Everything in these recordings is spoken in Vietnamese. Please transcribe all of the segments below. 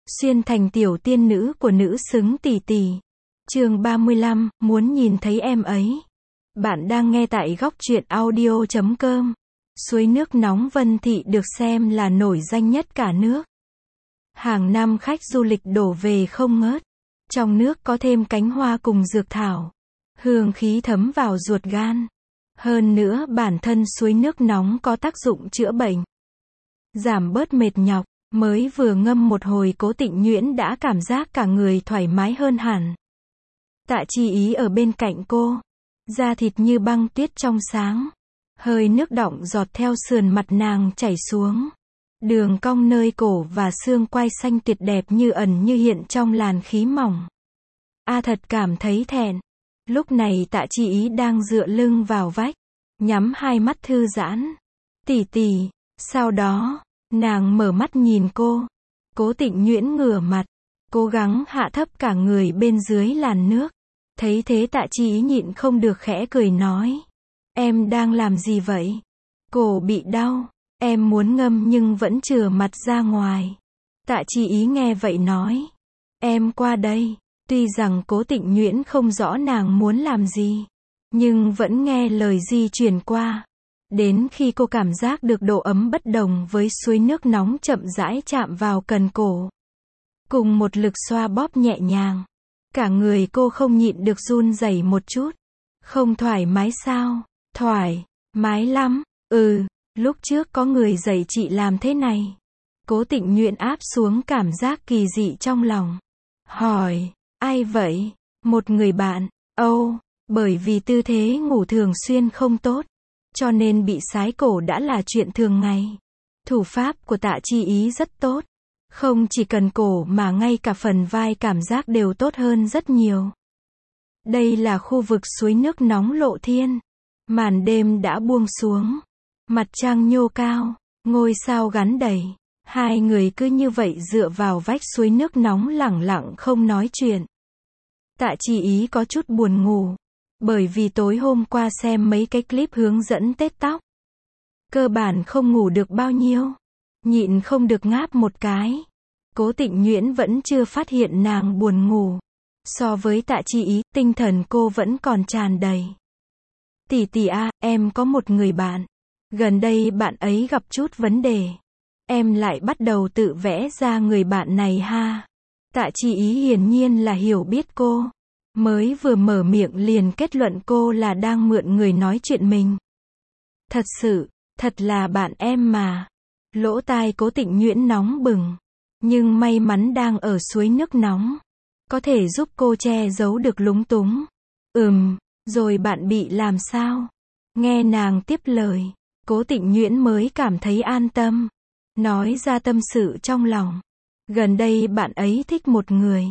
Xuyên thành tiểu tiên nữ của nữ xứng tỷ tỷ. Chương 35, muốn nhìn thấy em ấy. Bạn đang nghe tại góc truyện audio.com. Suối nước nóng Vân Thị được xem là nổi danh nhất cả nước. Hàng năm khách du lịch đổ về không ngớt. Trong nước có thêm cánh hoa cùng dược thảo. Hương khí thấm vào ruột gan. Hơn nữa bản thân suối nước nóng có tác dụng chữa bệnh, giảm bớt mệt nhọc. Mới vừa ngâm một hồi Cố Tịnh Nhuyễn đã cảm giác cả người thoải mái hơn hẳn. Tạ Chi Ý ở bên cạnh cô, da thịt như băng tuyết trong sáng. Hơi nước đọng giọt theo sườn mặt nàng chảy xuống. Đường cong nơi cổ và xương quai xanh tuyệt đẹp như ẩn như hiện trong làn khí mỏng. Thật cảm thấy thẹn. Lúc này Tạ Chi Ý đang dựa lưng vào vách, nhắm hai mắt thư giãn. Tỷ tỷ. Sau đó, nàng mở mắt nhìn cô. Cố Tịnh Nhuyễn ngửa mặt, cố gắng hạ thấp cả người bên dưới làn nước. Thấy thế Tạ Chi Ý nhịn không được khẽ cười nói. Em đang làm gì vậy? Cổ bị đau. Em muốn ngâm nhưng vẫn chừa mặt ra ngoài. Tạ Chi Ý nghe vậy nói. Em qua đây. Tuy rằng Cố Tịnh Nhuyễn không rõ nàng muốn làm gì, nhưng vẫn nghe lời di chuyển qua. Đến khi cô cảm giác được độ ấm bất đồng với suối nước nóng chậm rãi chạm vào cần cổ. Cùng một lực xoa bóp nhẹ nhàng. Cả người cô không nhịn được run rẩy một chút. Không thoải mái sao? Thoải mái lắm. Lúc trước có người dạy chị làm thế này. Cố Tịnh Nhuyễn áp xuống cảm giác kỳ dị trong lòng. Hỏi, ai vậy? Một người bạn. Bởi vì tư thế ngủ thường xuyên không tốt, cho nên bị sái cổ đã là chuyện thường ngày. Thủ pháp của Tạ Chi Ý rất tốt. Không chỉ cần cổ mà ngay cả phần vai cảm giác đều tốt hơn rất nhiều. Đây là khu vực suối nước nóng Lộ Thiên. Màn đêm đã buông xuống. Mặt trăng nhô cao, ngôi sao gắn đầy. Hai người cứ như vậy dựa vào vách suối nước nóng lẳng lặng không nói chuyện. Tạ Chi Ý có chút buồn ngủ. Bởi vì tối hôm qua xem mấy cái clip hướng dẫn tết tóc. Cơ bản không ngủ được bao nhiêu. Nhịn không được ngáp một cái. Cố Tịnh Nhuyễn vẫn chưa phát hiện nàng buồn ngủ. So với Tạ Chi Ý, tinh thần cô vẫn còn tràn đầy. Tỷ tỷ em có một người bạn. Gần đây bạn ấy gặp chút vấn đề. Em lại bắt đầu tự vẽ ra người bạn này ha. Tạ Chi Ý hiển nhiên là hiểu biết cô. Mới vừa mở miệng liền kết luận cô là đang mượn người nói chuyện mình. Thật là bạn em mà. Lỗ tai Cố Tịnh Nhuyễn nóng bừng. Nhưng may mắn đang ở suối nước nóng. Có thể giúp cô che giấu được lúng túng. Rồi bạn bị làm sao? Nghe nàng tiếp lời, Cố Tịnh Nhuyễn mới cảm thấy an tâm. Nói ra tâm sự trong lòng. Gần đây bạn ấy thích một người.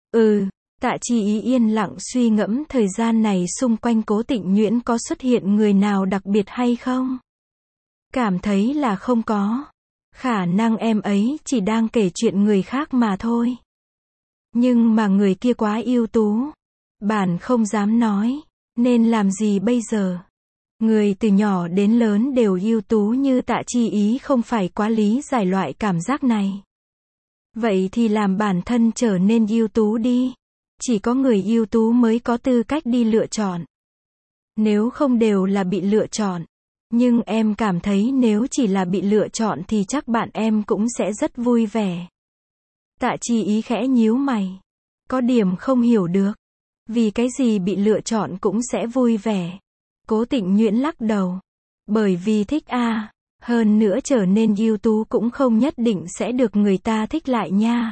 Tạ Chi Ý yên lặng suy ngẫm thời gian này xung quanh Cố Tịnh Nhuyễn có xuất hiện người nào đặc biệt hay không? Cảm thấy là không có. Khả năng em ấy chỉ đang kể chuyện người khác mà thôi. Nhưng mà người kia quá ưu tú. Bản không dám nói. Nên làm gì bây giờ? Người từ nhỏ đến lớn đều ưu tú như Tạ Chi Ý không phải quá lý giải loại cảm giác này. Vậy thì làm bản thân trở nên ưu tú đi. Chỉ có người ưu tú mới có tư cách đi lựa chọn. Nếu không đều là bị lựa chọn. Nhưng em cảm thấy nếu chỉ là bị lựa chọn thì chắc bạn em cũng sẽ rất vui vẻ. Tạ Chi Ý khẽ nhíu mày. Có điểm không hiểu được. Vì cái gì bị lựa chọn cũng sẽ vui vẻ? Cố Tịnh Nhuyễn lắc đầu. Bởi vì thích hơn nữa trở nên ưu tú cũng không nhất định sẽ được người ta thích lại nha.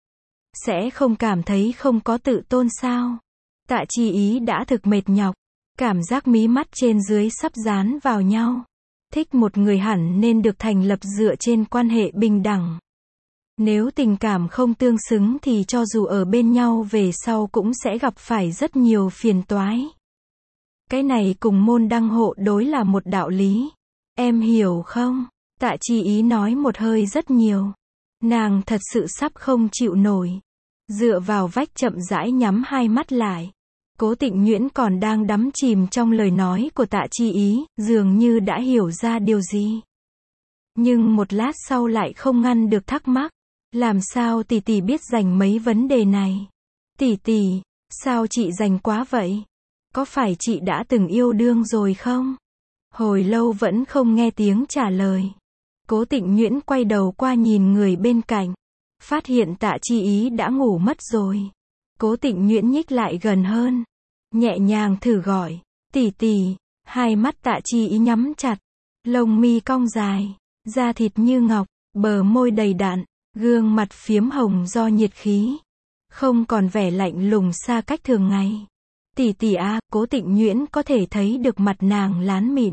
Sẽ không cảm thấy không có tự tôn sao? Tạ Chi Ý đã thực mệt nhọc. Cảm giác mí mắt trên dưới sắp dán vào nhau. Thích một người hẳn nên được thành lập dựa trên quan hệ bình đẳng. Nếu tình cảm không tương xứng thì cho dù ở bên nhau về sau cũng sẽ gặp phải rất nhiều phiền toái. Cái này cùng môn đăng hộ đối là một đạo lý. Em hiểu không? Tạ Chi Ý nói một hơi rất nhiều. Nàng thật sự sắp không chịu nổi. Dựa vào vách chậm rãi nhắm hai mắt lại. Cố Tịnh Nhuyễn còn đang đắm chìm trong lời nói của Tạ Chi Ý, dường như đã hiểu ra điều gì. Nhưng một lát sau lại không ngăn được thắc mắc. Làm sao tỷ tỷ biết dành mấy vấn đề này? Tỷ tỷ, sao chị dành quá vậy? Có phải chị đã từng yêu đương rồi không? Hồi lâu vẫn không nghe tiếng trả lời. Cố Tịnh Nhuyễn quay đầu qua nhìn người bên cạnh. Phát hiện Tạ Chi Ý đã ngủ mất rồi. Cố Tịnh Nhuyễn nhích lại gần hơn. Nhẹ nhàng thử gọi. Tỷ tỷ. Hai mắt Tạ Chi Ý nhắm chặt. Lông mi cong dài. Da thịt như ngọc. Bờ môi đầy đặn. Gương mặt phiếm hồng do nhiệt khí. Không còn vẻ lạnh lùng xa cách thường ngày. Tỷ tỷ à, Cố Tịnh Nhuyễn có thể thấy được mặt nàng lán mịn.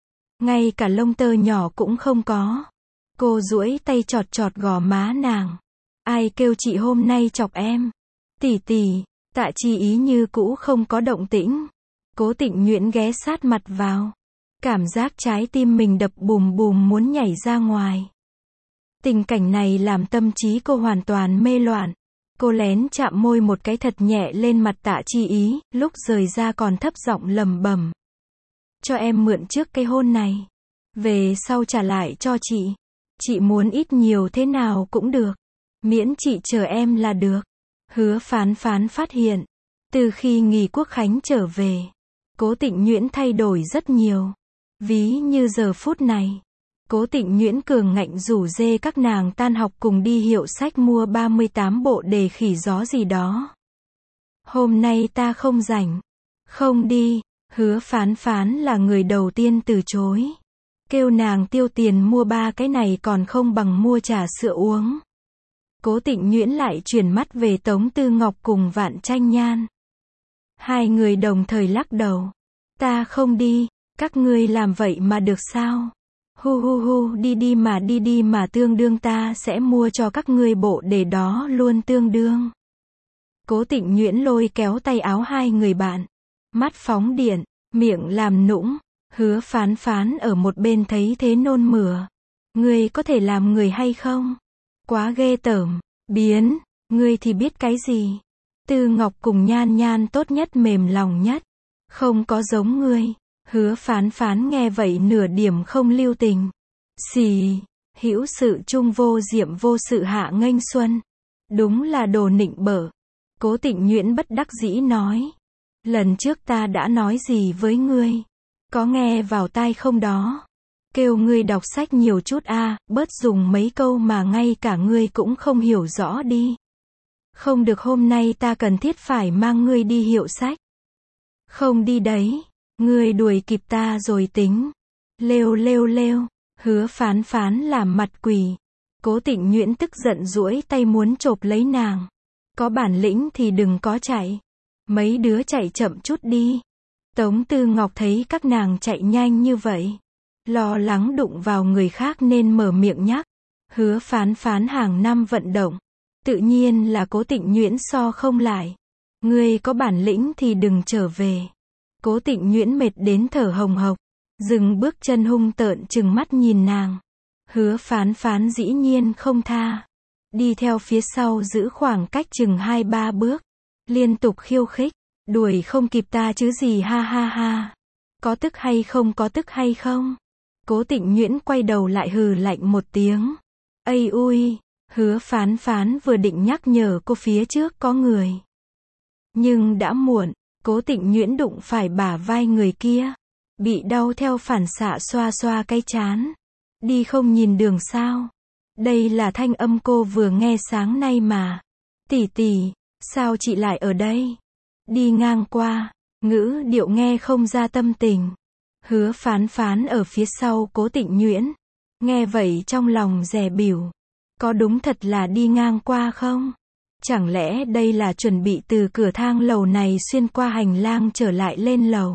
Ngay cả lông tơ nhỏ cũng không có. Cô duỗi tay chọt chọt gò má nàng. Ai kêu chị hôm nay chọc em? Tỷ tỷ. Tạ Chi Ý như cũ không có động tĩnh. Cố Tịnh Nhuyễn ghé sát mặt vào. Cảm giác trái tim mình đập bùm bùm muốn nhảy ra ngoài. Tình cảnh này làm tâm trí cô hoàn toàn mê loạn. Cô lén chạm môi một cái thật nhẹ lên mặt Tạ Chi Ý, lúc rời ra còn thấp giọng lẩm bẩm. Cho em mượn trước cái hôn này. Về sau trả lại cho chị. Chị muốn ít nhiều thế nào cũng được. Miễn chị chờ em là được. Hứa Phán Phán phát hiện. Từ khi nghỉ quốc khánh trở về, Cố Tịnh Nhuyễn thay đổi rất nhiều. Ví như giờ phút này. Cố Tịnh Nhuyễn cường ngạnh rủ dê các nàng tan học cùng đi hiệu sách mua 38 bộ đề khỉ gió gì đó. Hôm nay ta không rảnh. Không đi. Hứa Phán Phán là người đầu tiên từ chối. Kêu nàng tiêu tiền mua 3 cái này còn không bằng mua trà sữa uống. Cố Tịnh Nhuyễn lại chuyển mắt về Tống Tư Ngọc cùng Vạn Tranh Nhan. Hai người đồng thời lắc đầu. Ta không đi, các ngươi làm vậy mà được sao? Hu hu hu, đi đi mà tương đương ta sẽ mua cho các ngươi bộ đề đó luôn tương đương. Cố Tịnh Nhuyễn lôi kéo tay áo hai người bạn. Mắt phóng điện, miệng làm nũng. Hứa Phán Phán ở một bên thấy thế nôn mửa. Ngươi có thể làm người hay không? Quá ghê tởm. Biến. Ngươi thì biết cái gì? Tư Ngọc cùng Nhan Nhan tốt nhất mềm lòng nhất. Không có giống ngươi. Hứa Phán Phán nghe vậy nửa điểm không lưu tình. Xì. Hữu sự chung vô diệm vô sự hạ nghênh xuân. Đúng là đồ nịnh bợ. Cố Tịnh Nhuyễn bất đắc dĩ nói. Lần trước ta đã nói gì với ngươi? Có nghe vào tai không đó? Kêu ngươi đọc sách nhiều chút a, bớt dùng mấy câu mà ngay cả ngươi cũng không hiểu rõ đi. Không được, hôm nay ta cần thiết phải mang ngươi đi hiệu sách. Không đi đấy, ngươi đuổi kịp ta rồi tính. Lêu lêu lêu, Hứa Phán Phán làm mặt quỷ. Cố Tịnh Nhuyễn tức giận duỗi tay muốn chộp lấy nàng. Có bản lĩnh thì đừng có chạy. Mấy đứa chạy chậm chút đi. Tống Tư Ngọc thấy các nàng chạy nhanh như vậy, lo lắng đụng vào người khác nên mở miệng nhắc. Hứa Phán Phán hàng năm vận động, tự nhiên là Cố Tịnh Nhuyễn so không lại. Ngươi có bản lĩnh thì đừng trở về. Cố Tịnh Nhuyễn mệt đến thở hồng hộc, dừng bước chân hung tợn trừng mắt nhìn nàng. Hứa Phán Phán dĩ nhiên không tha, đi theo phía sau giữ khoảng cách chừng 2-3 bước, liên tục khiêu khích. Đuổi không kịp ta chứ gì, ha ha ha. Có tức hay không, có tức hay không? Cố Tịnh Nhuyễn quay đầu lại hừ lạnh một tiếng. Ây ui, Hứa Phán Phán vừa định nhắc nhở cô phía trước có người. Nhưng đã muộn, Cố Tịnh Nhuyễn đụng phải bả vai người kia. Bị đau theo phản xạ xoa xoa cái trán. Đi không nhìn đường sao? Đây là thanh âm cô vừa nghe sáng nay mà. Tỷ tỷ, sao chị lại ở đây? Đi ngang qua, ngữ điệu nghe không ra tâm tình. Hứa Phán Phán ở phía sau Cố Tịnh Nhuyễn. Nghe vậy trong lòng dè bỉu. Có đúng thật là đi ngang qua không? Chẳng lẽ đây là chuẩn bị từ cửa thang lầu này xuyên qua hành lang trở lại lên lầu?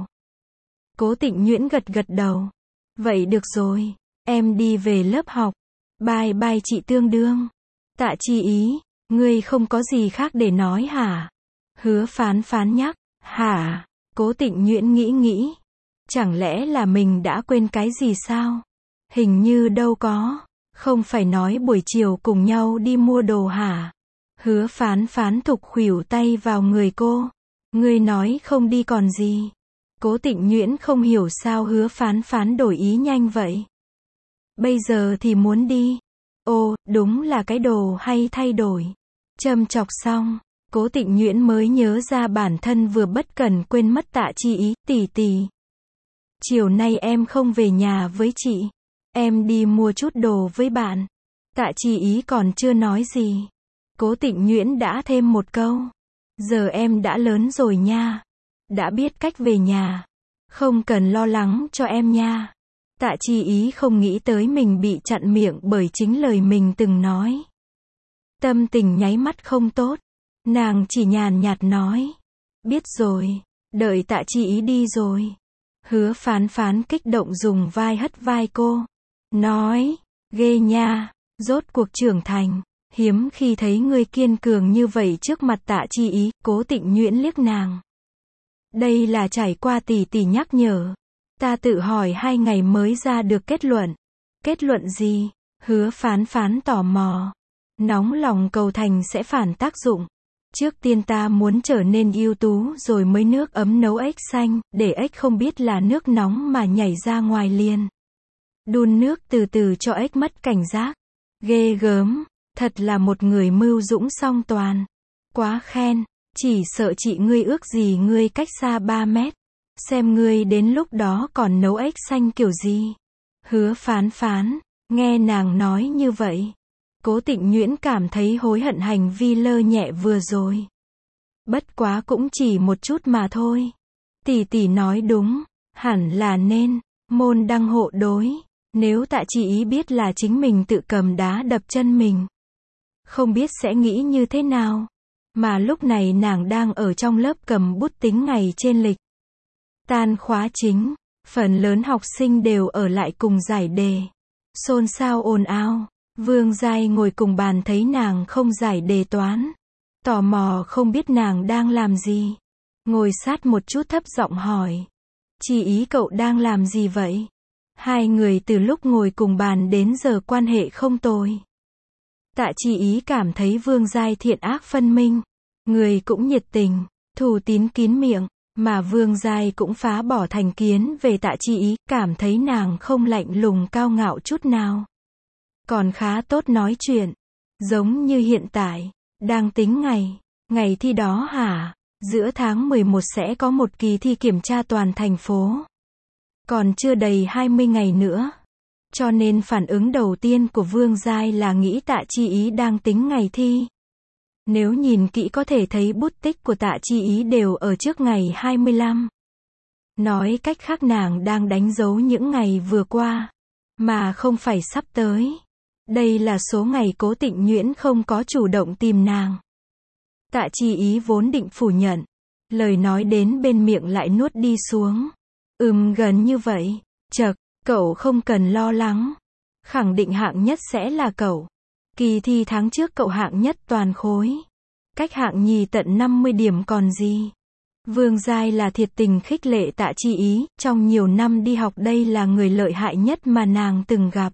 Cố Tịnh Nhuyễn gật gật đầu. Vậy được rồi, em đi về lớp học. Bye bye chị tương đương. Tạ Chi Ý, ngươi không có gì khác để nói hả? Hứa Phán Phán nhắc. Hả? Cố Tịnh Nhuyễn nghĩ. Chẳng lẽ là mình đã quên cái gì sao? Hình như đâu có. Không phải nói buổi chiều cùng nhau đi mua đồ hả? Hứa Phán Phán thục khuỷu tay vào người cô. Ngươi nói không đi còn gì? Cố Tịnh Nhuyễn không hiểu sao Hứa Phán Phán đổi ý nhanh vậy. Bây giờ thì muốn đi. Ô, đúng là cái đồ hay thay đổi. Châm chọc xong, Cố Tịnh Nhuyễn mới nhớ ra bản thân vừa bất cẩn quên mất Tạ Chi Ý, tỷ tỷ. Chiều nay em không về nhà với chị. Em đi mua chút đồ với bạn. Tạ Chi Ý còn chưa nói gì. Cố Tịnh Nhuyễn đã thêm một câu. Giờ em đã lớn rồi nha. Đã biết cách về nhà. Không cần lo lắng cho em nha. Tạ Chi Ý không nghĩ tới mình bị chặn miệng bởi chính lời mình từng nói. Tâm tình nháy mắt không tốt. Nàng chỉ nhàn nhạt nói. Biết rồi. Đợi Tạ Chi Ý đi rồi. Hứa Phán Phán kích động dùng vai hất vai cô. Nói. Ghê nha. Rốt cuộc trưởng thành. Hiếm khi thấy người kiên cường như vậy trước mặt Tạ Chi Ý. Cố Tịnh Nhuyễn liếc nàng. Đây là trải qua tỷ tỷ nhắc nhở. Ta tự hỏi 2 ngày mới ra được kết luận. Kết luận gì? Hứa Phán Phán tò mò. Nóng lòng cầu thành sẽ phản tác dụng. Trước tiên ta muốn trở nên ưu tú rồi mới nước ấm nấu ếch xanh, để ếch không biết là nước nóng mà nhảy ra ngoài liền. Đun nước từ từ cho ếch mất cảnh giác. Ghê gớm, thật là một người mưu dũng song toàn. Quá khen, chỉ sợ chị ngươi ước gì ngươi cách xa 3 mét. Xem ngươi đến lúc đó còn nấu ếch xanh kiểu gì. Hứa Phán Phán, nghe nàng nói như vậy. Cố Tịnh Nhuyễn cảm thấy hối hận hành vi lơ nhẹ vừa rồi. Bất quá cũng chỉ một chút mà thôi. Tỷ tỷ nói đúng, hẳn là nên, môn đăng hộ đối. Nếu Tạ Chi Ý biết là chính mình tự cầm đá đập chân mình. Không biết sẽ nghĩ như thế nào. Mà lúc này nàng đang ở trong lớp cầm bút tính ngày trên lịch. Tan khóa chính, phần lớn học sinh đều ở lại cùng giải đề. Xôn xao ồn ào. Vương Giai ngồi cùng bàn thấy nàng không giải đề toán. Tò mò không biết nàng đang làm gì. Ngồi sát một chút thấp giọng hỏi. Chi Ý cậu đang làm gì vậy? Hai người từ lúc ngồi cùng bàn đến giờ quan hệ không tồi. Tạ Chi Ý cảm thấy Vương Giai thiện ác phân minh. Người cũng nhiệt tình, thù tín kín miệng. Mà Vương Giai cũng phá bỏ thành kiến về Tạ Chi Ý, cảm thấy nàng không lạnh lùng cao ngạo chút nào. Còn khá tốt nói chuyện. Giống như hiện tại, đang tính ngày thi đó hả? Giữa tháng 11 sẽ có một kỳ thi kiểm tra toàn thành phố. Còn chưa đầy 20 ngày nữa. Cho nên phản ứng đầu tiên của Vương Giai là nghĩ Tạ Chi Ý đang tính ngày thi. Nếu nhìn kỹ có thể thấy bút tích của Tạ Chi Ý đều ở trước ngày 25. Nói cách khác nàng đang đánh dấu những ngày vừa qua, mà không phải sắp tới. Đây là số ngày Cố Tịnh Nhuyễn không có chủ động tìm nàng. Tạ Chi Ý vốn định phủ nhận. Lời nói đến bên miệng lại nuốt đi xuống. Gần như vậy. Chậc, cậu không cần lo lắng. Khẳng định hạng nhất sẽ là cậu. Kỳ thi tháng trước cậu hạng nhất toàn khối. Cách hạng nhì tận 50 điểm còn gì. Vương Giai là thiệt tình khích lệ Tạ Chi Ý. Trong nhiều năm đi học đây là người lợi hại nhất mà nàng từng gặp.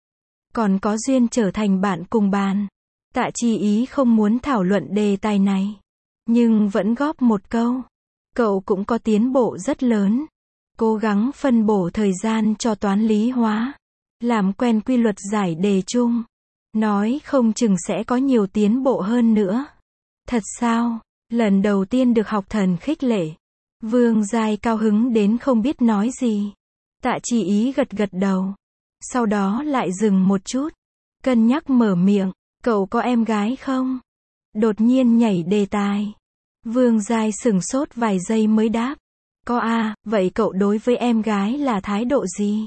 Còn có duyên trở thành bạn cùng bàn. Tạ Chi Ý không muốn thảo luận đề tài này. Nhưng vẫn góp một câu. Cậu cũng có tiến bộ rất lớn. Cố gắng phân bổ thời gian cho toán lý hóa. Làm quen quy luật giải đề chung. Nói không chừng sẽ có nhiều tiến bộ hơn nữa. Thật sao? Lần đầu tiên được học thần khích lệ. Vương Giai cao hứng đến không biết nói gì. Tạ Chi Ý gật gật đầu. Sau đó lại dừng một chút. Cân nhắc mở miệng. Cậu có em gái không? Đột nhiên nhảy đề tài. Vương Giai sửng sốt vài giây mới đáp. Có à, vậy cậu đối với em gái là thái độ gì?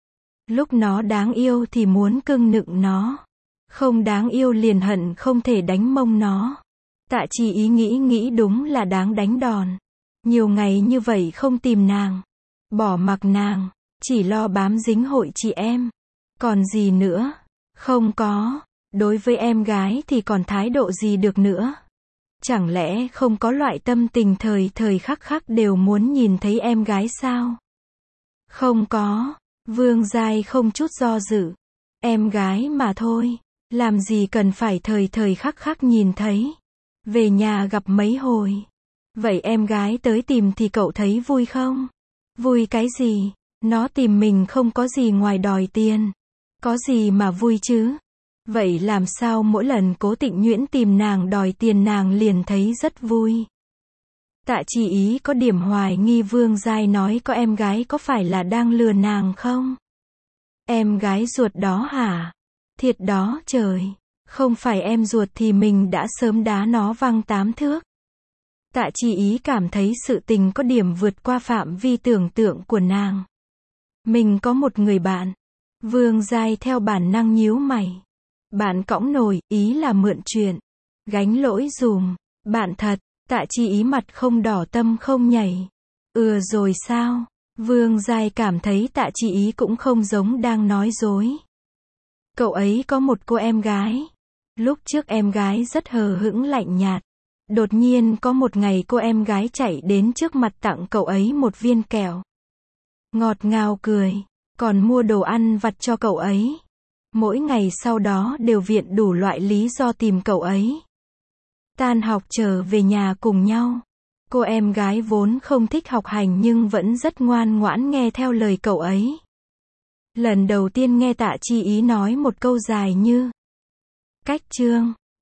Lúc nó đáng yêu thì muốn cưng nựng nó. Không đáng yêu liền hận không thể đánh mông nó. Tạ Chi Ý nghĩ đúng là đáng đánh đòn. Nhiều ngày như vậy không tìm nàng. Bỏ mặc nàng. Chỉ lo bám dính hội chị em. Còn gì nữa? Không có. Đối với em gái thì còn thái độ gì được nữa? Chẳng lẽ không có loại tâm tình thời khắc khắc đều muốn nhìn thấy em gái sao? Không có. Vương Giai không chút do dự. Em gái mà thôi. Làm gì cần phải thời khắc khắc nhìn thấy. Về nhà gặp mấy hồi. Vậy em gái tới tìm thì cậu thấy vui không? Vui cái gì? Nó tìm mình không có gì ngoài đòi tiền. Có gì mà vui chứ? Vậy làm sao mỗi lần Cố Tịnh Nhuyễn tìm nàng đòi tiền nàng liền thấy rất vui. Tạ Chi Ý có điểm hoài nghi Vương Giai nói có em gái có phải là đang lừa nàng không? Em gái ruột đó hả? Thiệt đó trời. Không phải em ruột thì mình đã sớm đá nó văng 8 thước. Tạ Chi Ý cảm thấy sự tình có điểm vượt qua phạm vi tưởng tượng của nàng. Mình có một người bạn. Vương Giai theo bản năng nhíu mày. Bạn cõng nổi, ý là mượn chuyện. Gánh lỗi dùm. Bạn thật. Tạ Chi Ý mặt không đỏ tâm không nhảy. Rồi sao? Vương Giai cảm thấy Tạ Chi Ý cũng không giống đang nói dối. Cậu ấy có một cô em gái. Lúc trước em gái rất hờ hững lạnh nhạt. Đột nhiên có một ngày cô em gái chạy đến trước mặt tặng cậu ấy một viên kẹo. Ngọt ngào cười. Còn mua đồ ăn vặt cho cậu ấy. Mỗi ngày sau đó đều viện đủ loại lý do tìm cậu ấy. Tan học trở về nhà cùng nhau. Cô em gái vốn không thích học hành nhưng vẫn rất ngoan ngoãn nghe theo lời cậu ấy. Lần đầu tiên nghe Tạ Chi Ý nói một câu dài như cách chương.